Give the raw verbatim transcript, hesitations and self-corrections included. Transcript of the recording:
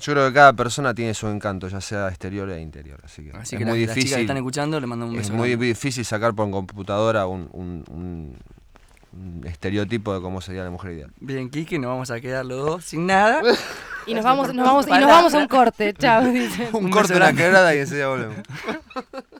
Yo creo que cada persona tiene su encanto, ya sea exterior e interior. Así que, Así es que muy las, las difícil. chicas que están escuchando le mandan un beso. Es muy grande. difícil sacar por computadora un, un, un, un estereotipo de cómo sería la mujer ideal. Bien, Kiki, nos vamos a quedar los dos sin nada. Y nos vamos, nos vamos, y nos vamos a un corte, chao, dicen. Un, Un corte, beso una grande. quebrada y enseguida volvemos.